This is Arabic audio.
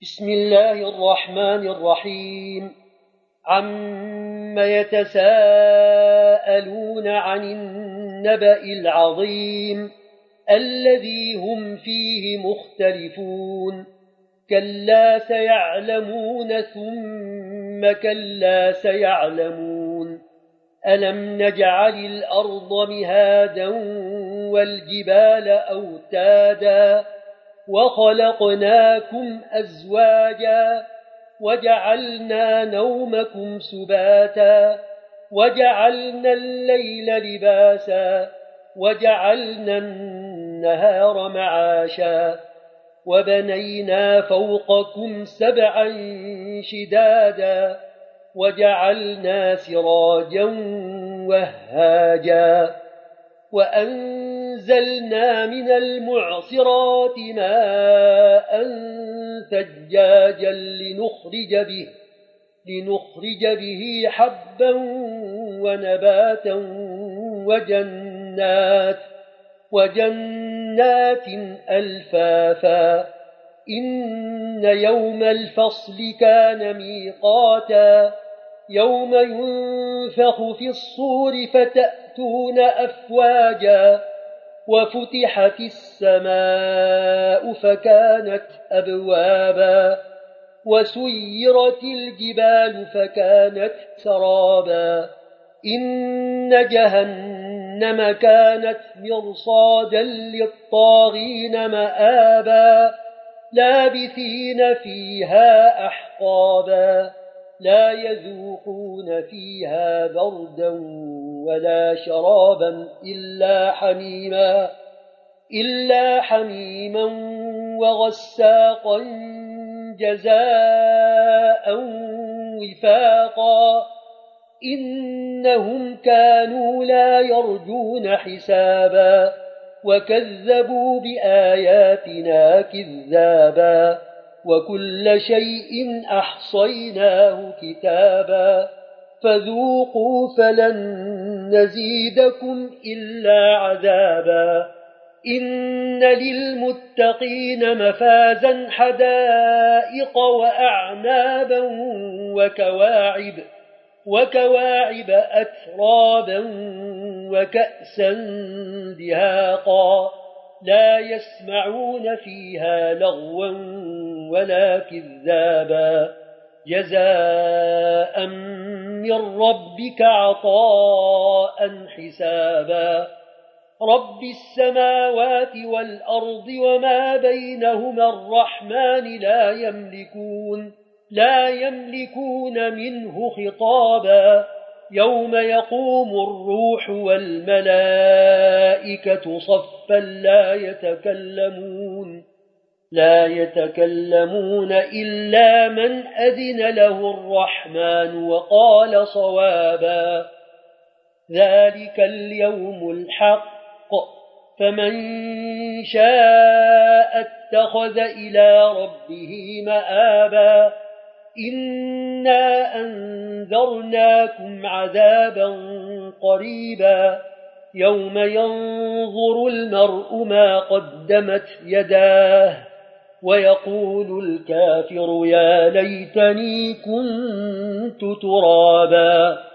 بسم الله الرحمن الرحيم. عم يتساءلون عن النبأ العظيم الذي هم فيه مختلفون. كلا سيعلمون ثم كلا سيعلمون. ألم نجعل الأرض مهادا والجبال أوتادا وخلقناكم أزواجا وجعلنا نومكم سباتا وجعلنا الليل لباسا وجعلنا النهار معاشا وبنينا فوقكم سبعا شدادا وجعلنا سراجا وهاجا وأنزلنا من المعصرات ماء ثجاجا لنخرج به حبا ونباتا وجنات ألفافا. إن يوم الفصل كان ميقاتا. يوم ينفخ في الصور فتأتون أفواجا وفتحت السماء فكانت أبوابا وسيرت الجبال فكانت سرابا. إن جهنم كانت مرصادا للطاغين مآبا لابثين فيها أحقابا لا يذوقون فيها بردا ولا شرابا إلا حميما وغساقا جزاء وفاقا. إنهم كانوا لا يرجون حسابا وكذبوا بآياتنا كذابا وكل شيء أحصيناه كتابا فذوقوا فلن نزيدكم إلا عذابا. إن للمتقين مفازا حدائق وأعنابا وكواعب أترابا وكأسا دهاقا لا يسمعون فيها لغوا ولا كذابا جزاء من ربك عطاء حسابا. رب السماوات والأرض وما بينهما الرحمن لا يملكون منه خطابا. يوم يقوم الروح والملائكة صفا لا يتكلمون إلا من أذن له الرحمن وقال صوابا. ذلك اليوم الحق فمن شاء اتخذ إلى ربه مآبا. إنا أنذرناكم عذابا قريبا يوم ينظر المرء ما قدمت يداه ويقول الكافر يا ليتني كنت ترابا.